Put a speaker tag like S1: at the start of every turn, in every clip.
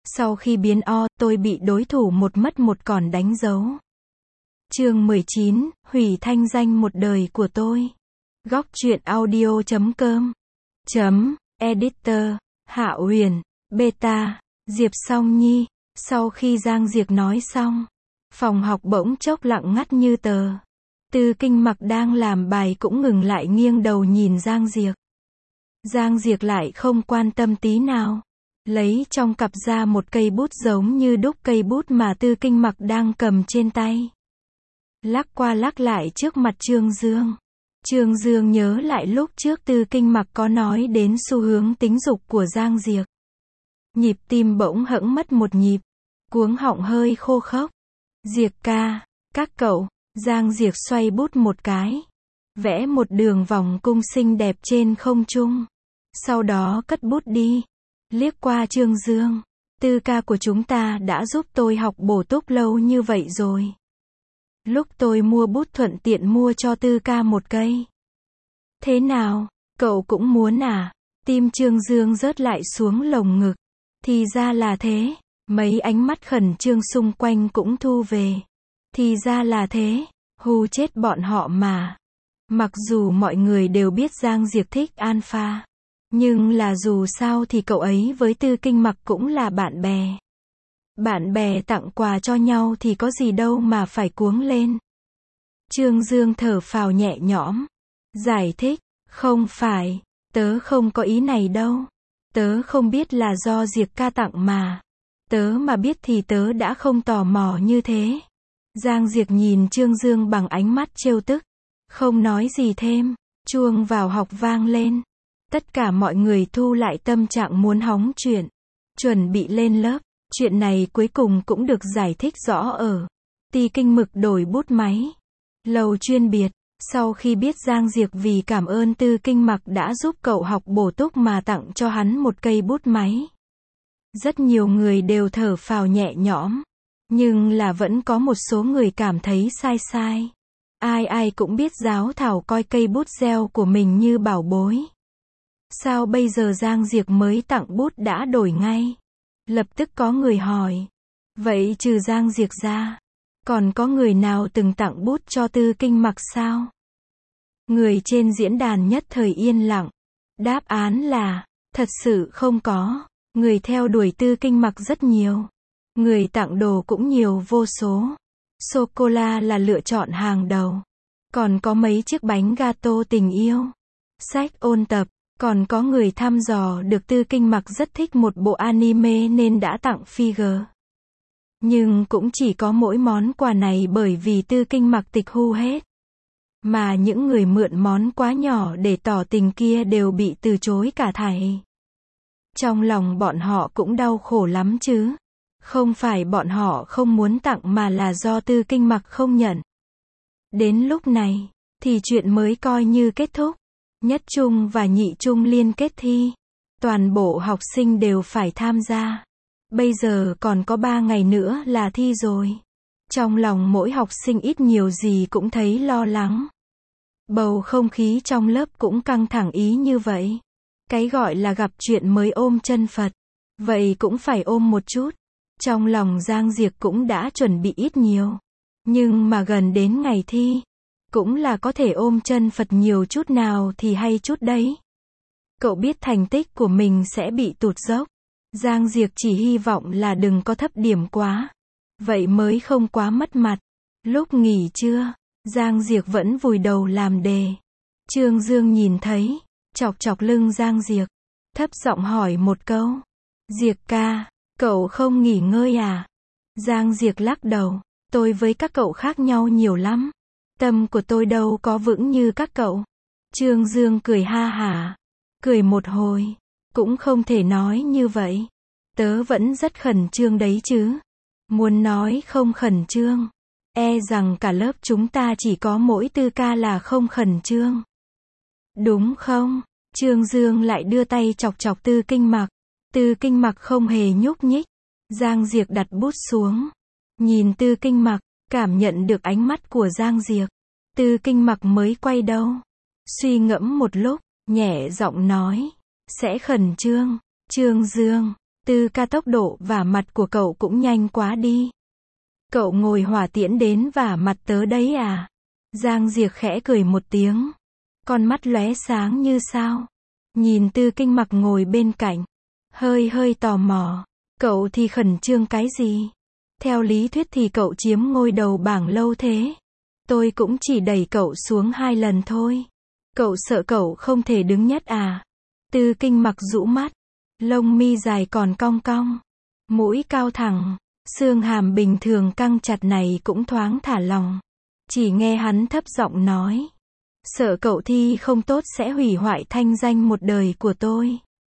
S1: Sau khi biến O, tôi bị đối thủ một mất một còn đánh dấu. Chương 19, hủy thanh danh một đời của tôi. Góc truyện audio.com Editor, Hạ Huyền, Beta, Diệp Song Nhi. Sau khi Giang Diệc nói xong, phòng học bỗng chốc lặng ngắt như tờ. Tư Kinh Mặc đang làm bài cũng ngừng lại nghiêng đầu nhìn Giang Diệc. Giang Diệc lại không quan tâm tí nào. Lấy trong cặp ra một cây bút giống như đúc cây bút mà Tư Kinh Mặc đang cầm trên tay. Lắc qua lắc lại trước mặt Trương Dương. Trương Dương nhớ lại lúc trước Tư Kinh Mặc có nói đến xu hướng tính dục của Giang Diệc. Nhịp tim bỗng hẫng mất một nhịp. Cuống họng hơi khô khốc. Diệc ca, các cậu. Giang Diệc xoay bút một cái. Vẽ một đường vòng cung xinh đẹp trên không trung. Sau đó cất bút đi. Liếc qua Trương Dương. Tư ca của chúng ta đã giúp tôi học bổ túc lâu như vậy rồi. Lúc tôi mua bút thuận tiện mua cho Tư ca một cây. Thế nào, cậu cũng muốn à? Tim Trương Dương rớt lại xuống lồng ngực. Thì ra là thế. Mấy ánh mắt khẩn trương xung quanh cũng thu về. Thì ra là thế. Hù chết bọn họ mà. Mặc dù mọi người đều biết Giang Diệc thích Alpha. Nhưng là dù sao thì cậu ấy với Tư Kinh Mặc cũng là bạn bè. Bạn bè tặng quà cho nhau thì có gì đâu mà phải cuống lên. Trương Dương thở phào nhẹ nhõm. Giải thích, không phải, tớ không có ý này đâu. Tớ không biết là do Diệc ca tặng mà. Tớ mà biết thì tớ đã không tò mò như thế. Giang Diệc nhìn Trương Dương bằng ánh mắt trêu tức. Không nói gì thêm. Chuông vào học vang lên. Tất cả mọi người thu lại tâm trạng muốn hóng chuyện. Chuẩn bị lên lớp. Chuyện này cuối cùng cũng được giải thích rõ ở Tư Kinh Mặc đổi bút máy. Lầu chuyên biệt. Sau khi biết Giang Diệc vì cảm ơn Tư Kinh Mặc đã giúp cậu học bổ túc mà tặng cho hắn một cây bút máy. Rất nhiều người đều thở phào nhẹ nhõm. Nhưng là vẫn có một số người cảm thấy sai sai. Ai ai cũng biết Giáo Thảo coi cây bút gel của mình như bảo bối. Sao bây giờ Giang Diệc mới tặng bút đã đổi ngay? Lập tức có người hỏi. Vậy trừ Giang Diệc ra, còn có người nào từng tặng bút cho Tư Kinh Mặc sao? Người trên diễn đàn nhất thời yên lặng. Đáp án là, thật sự không có. Người theo đuổi Tư Kinh Mặc rất nhiều. Người tặng đồ cũng nhiều vô số. Sô-cô-la là lựa chọn hàng đầu. Còn có mấy chiếc bánh gato tình yêu. Sách ôn tập. Còn có người thăm dò được Tư Kinh Mặc rất thích một bộ anime nên đã tặng figure. Nhưng cũng chỉ có mỗi món quà này bởi vì Tư Kinh Mặc tịch thu hết. Mà những người mượn món quà nhỏ để tỏ tình kia đều bị từ chối cả thảy. Trong lòng bọn họ cũng đau khổ lắm chứ. Không phải bọn họ không muốn tặng mà là do Tư Kinh Mặc không nhận. Đến lúc này, thì chuyện mới coi như kết thúc. Nhất trung và nhị trung liên kết thi. Toàn bộ học sinh đều phải tham gia. Bây giờ còn có 3 ngày nữa là thi rồi. Trong lòng mỗi học sinh ít nhiều gì cũng thấy lo lắng. Bầu không khí trong lớp cũng căng thẳng ý như vậy. Cái gọi là gặp chuyện mới ôm chân Phật. Vậy cũng phải ôm một chút. Trong lòng Giang Diệc cũng đã chuẩn bị ít nhiều. Nhưng mà gần đến ngày thi, cũng là có thể ôm chân Phật nhiều chút nào thì hay chút đấy. Cậu biết thành tích của mình sẽ bị tụt dốc. Giang Diệc chỉ hy vọng là đừng có thấp điểm quá. Vậy mới không quá mất mặt. Lúc nghỉ trưa, Giang Diệc vẫn vùi đầu làm đề. Trương Dương nhìn thấy, chọc chọc lưng Giang Diệc. Thấp giọng hỏi một câu. Diệc ca, cậu không nghỉ ngơi à? Giang Diệc lắc đầu. Tôi với các cậu khác nhau nhiều lắm. Tâm của tôi đâu có vững như các cậu. Trương Dương cười ha hả. Cười một hồi. Cũng không thể nói như vậy. Tớ vẫn rất khẩn trương đấy chứ. Muốn nói không khẩn trương. E rằng cả lớp chúng ta chỉ có mỗi Tư ca là không khẩn trương. Đúng không? Trương Dương lại đưa tay chọc chọc Tư Kinh Mặc. Tư Kinh Mặc không hề nhúc nhích. Giang Diệc đặt bút xuống. Nhìn Tư Kinh Mặc. Cảm nhận được ánh mắt của Giang Diệc. Tư Kinh Mặc mới quay đầu. Suy ngẫm một lúc, nhẹ giọng nói. Sẽ khẩn trương. Trương Dương. Tư ca, tốc độ vả mặt của cậu cũng nhanh quá đi. Cậu ngồi hỏa tiễn đến vả mặt tớ đấy à? Giang Diệc khẽ cười một tiếng. Con mắt lóe sáng như sao. Nhìn Tư Kinh Mặc ngồi bên cạnh. Hơi tò mò. Cậu thì khẩn trương cái gì? Theo lý thuyết thì cậu chiếm ngôi đầu bảng lâu thế. Tôi cũng chỉ đẩy cậu xuống 2 lần thôi. Cậu sợ cậu không thể đứng nhất à? Tư Kinh Mặc rũ mắt. Lông mi dài còn cong cong. Mũi cao thẳng. Xương hàm bình thường căng chặt này cũng thoáng thả lỏng. Chỉ nghe hắn thấp giọng nói. Sợ cậu thi không tốt sẽ hủy hoại thanh danh một đời của tôi.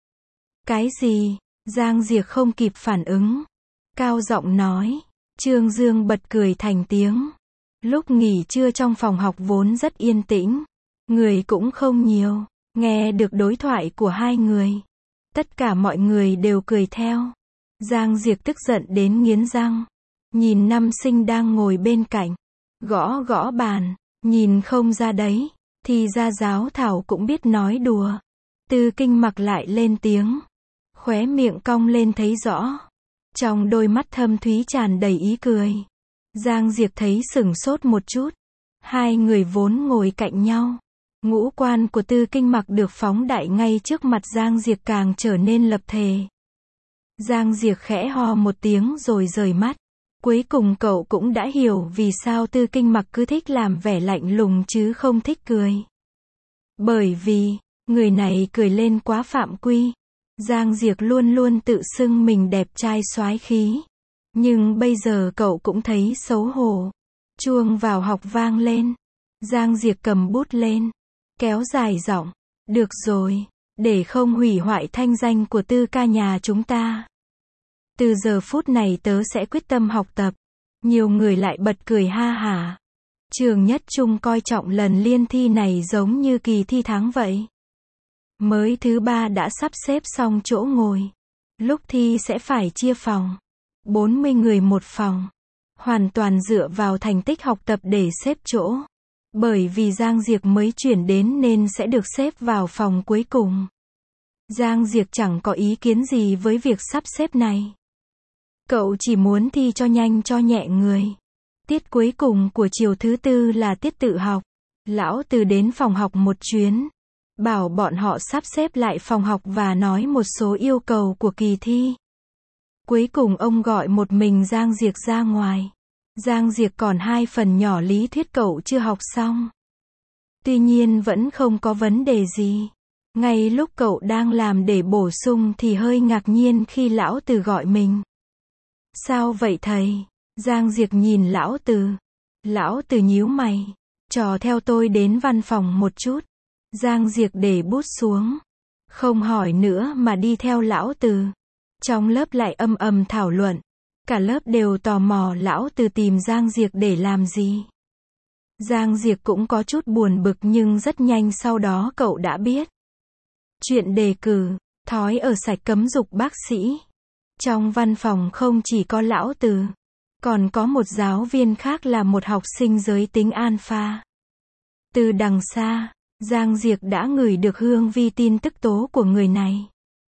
S1: Cái gì? Giang Diệc không kịp phản ứng. Cao giọng nói. Trương Dương bật cười thành tiếng. Lúc nghỉ trưa trong phòng học vốn rất yên tĩnh. Người cũng không nhiều. Nghe được đối thoại của hai người. Tất cả mọi người đều cười theo. Giang Diệc tức giận đến nghiến răng. Nhìn nam sinh đang ngồi bên cạnh. Gõ bàn. Nhìn không ra đấy. Thì ra giáo thảo cũng biết nói đùa. Tư Kinh Mặc lại lên tiếng. Khóe miệng cong lên thấy rõ. Trong đôi mắt thâm thúy tràn đầy ý cười. Giang Diệc thấy sửng sốt một chút. Hai người vốn ngồi cạnh nhau. Ngũ quan của Tư Kinh Mặc được phóng đại ngay trước mặt Giang Diệc càng trở nên lập thể. Giang Diệc khẽ ho một tiếng rồi rời mắt. Cuối cùng cậu cũng đã hiểu vì sao Tư Kinh Mặc cứ thích làm vẻ lạnh lùng chứ không thích cười. Bởi vì, người này cười lên quá phạm quy. Giang Diệc luôn luôn tự xưng mình đẹp trai soái khí. Nhưng bây giờ cậu cũng thấy xấu hổ. Chuông vào học vang lên. Giang Diệc cầm bút lên. Kéo dài giọng. Được rồi, để không hủy hoại thanh danh của Tư ca nhà chúng ta. Từ giờ phút này tớ sẽ quyết tâm học tập. Nhiều người lại bật cười ha hả. Trường Nhất Trung coi trọng lần liên thi này giống như kỳ thi tháng vậy. Mới thứ 3 đã sắp xếp xong chỗ ngồi. Lúc thi sẽ phải chia phòng. 40 người một phòng. Hoàn toàn dựa vào thành tích học tập để xếp chỗ. Bởi vì Giang Diệc mới chuyển đến nên sẽ được xếp vào phòng cuối cùng. Giang Diệc chẳng có ý kiến gì với việc sắp xếp này. Cậu chỉ muốn thi cho nhanh cho nhẹ người. Tiết cuối cùng của chiều thứ 4 là tiết tự học. Lão Từ đến phòng học một chuyến. Bảo bọn họ sắp xếp lại phòng học và nói một số yêu cầu của kỳ thi. Cuối cùng ông gọi một mình Giang Diệc ra ngoài. Giang Diệc còn 2 phần nhỏ lý thuyết cậu chưa học xong. Tuy nhiên vẫn không có vấn đề gì. Ngay lúc cậu đang làm để bổ sung thì hơi ngạc nhiên khi Lão Từ gọi mình. Sao vậy thầy? Giang Diệc nhìn Lão Từ. Lão Từ nhíu mày. Trò theo tôi đến văn phòng một chút. Giang Diệc để bút xuống. Không hỏi nữa mà đi theo Lão Từ. Trong lớp lại ầm thảo luận. Cả lớp đều tò mò Lão Từ tìm Giang Diệc để làm gì. Giang Diệc cũng có chút buồn bực nhưng rất nhanh sau đó cậu đã biết. Chuyện đề cử, thói ở sạch cấm dục bác sĩ. Trong văn phòng không chỉ có Lão Từ, còn có một giáo viên khác là một học sinh giới tính alpha. Từ đằng xa, Giang Diệc đã ngửi được hương vi tin tức tố của người này.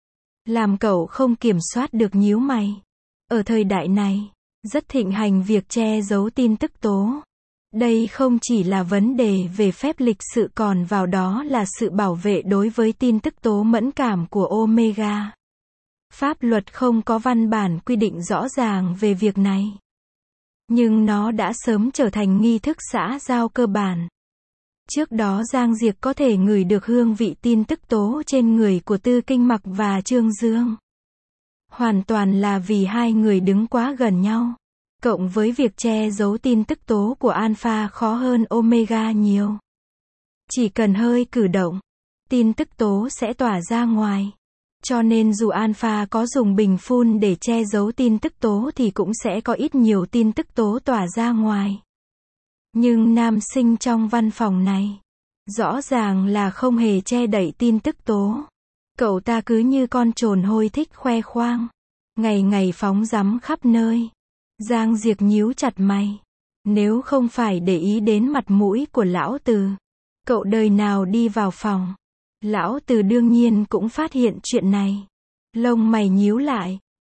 S1: Làm cậu không kiểm soát được nhíu mày. Ở thời đại này, rất thịnh hành việc che giấu tin tức tố. Đây không chỉ là vấn đề về phép lịch sự còn vào đó là sự bảo vệ đối với tin tức tố mẫn cảm của Omega. Pháp luật không có văn bản quy định rõ ràng về việc này. Nhưng nó đã sớm trở thành nghi thức xã giao cơ bản. Trước đó Giang Diệc có thể ngửi được hương vị tin tức tố trên người của Tư Kinh Mặc và Trương Dương. Hoàn toàn là vì hai người đứng quá gần nhau. Cộng với việc che giấu tin tức tố của Alpha khó hơn Omega nhiều. Chỉ cần hơi cử động, tin tức tố sẽ tỏa ra ngoài. Cho nên dù Alpha có dùng bình phun để che giấu tin tức tố thì cũng sẽ có ít nhiều tin tức tố tỏa ra ngoài. Nhưng nam sinh trong văn phòng này, rõ ràng là không hề che đậy tin tức tố. Cậu ta cứ như con trồn hôi thích khoe khoang. Ngày ngày phóng rắm khắp nơi. Giang Diệc nhíu chặt mày. Nếu không phải để ý đến mặt mũi của Lão Từ, cậu đời nào đi vào phòng. Lão Từ đương nhiên cũng phát hiện chuyện này. Lông mày nhíu lại,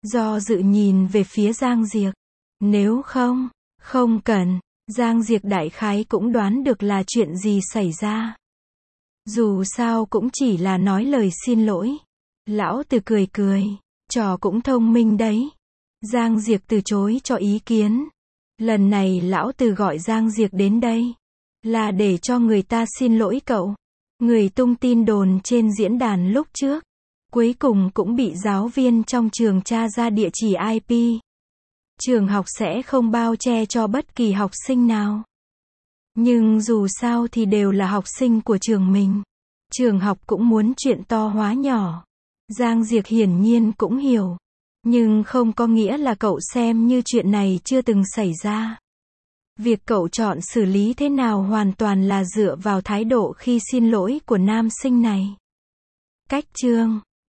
S1: Do dự nhìn về phía Giang Diệc. Nếu không cần, Giang Diệc đại khái cũng đoán được là chuyện gì xảy ra. Dù sao cũng chỉ là nói lời xin lỗi. Lão Từ cười cười, trò cũng thông minh đấy. Giang Diệc từ chối cho ý kiến. Lần này Lão Từ gọi Giang Diệc đến đây, là để cho người ta xin lỗi cậu. Người tung tin đồn trên diễn đàn lúc trước, cuối cùng cũng bị giáo viên trong trường tra ra địa chỉ IP. Trường học sẽ không bao che cho bất kỳ học sinh nào. Nhưng dù sao thì đều là học sinh của trường mình. Trường học cũng muốn chuyện to hóa nhỏ. Giang Diệc hiển nhiên cũng hiểu. Nhưng không có nghĩa là cậu xem như chuyện này chưa từng xảy ra. Việc cậu chọn xử lý thế nào hoàn toàn là dựa vào thái độ khi xin lỗi của nam sinh này. Cách chương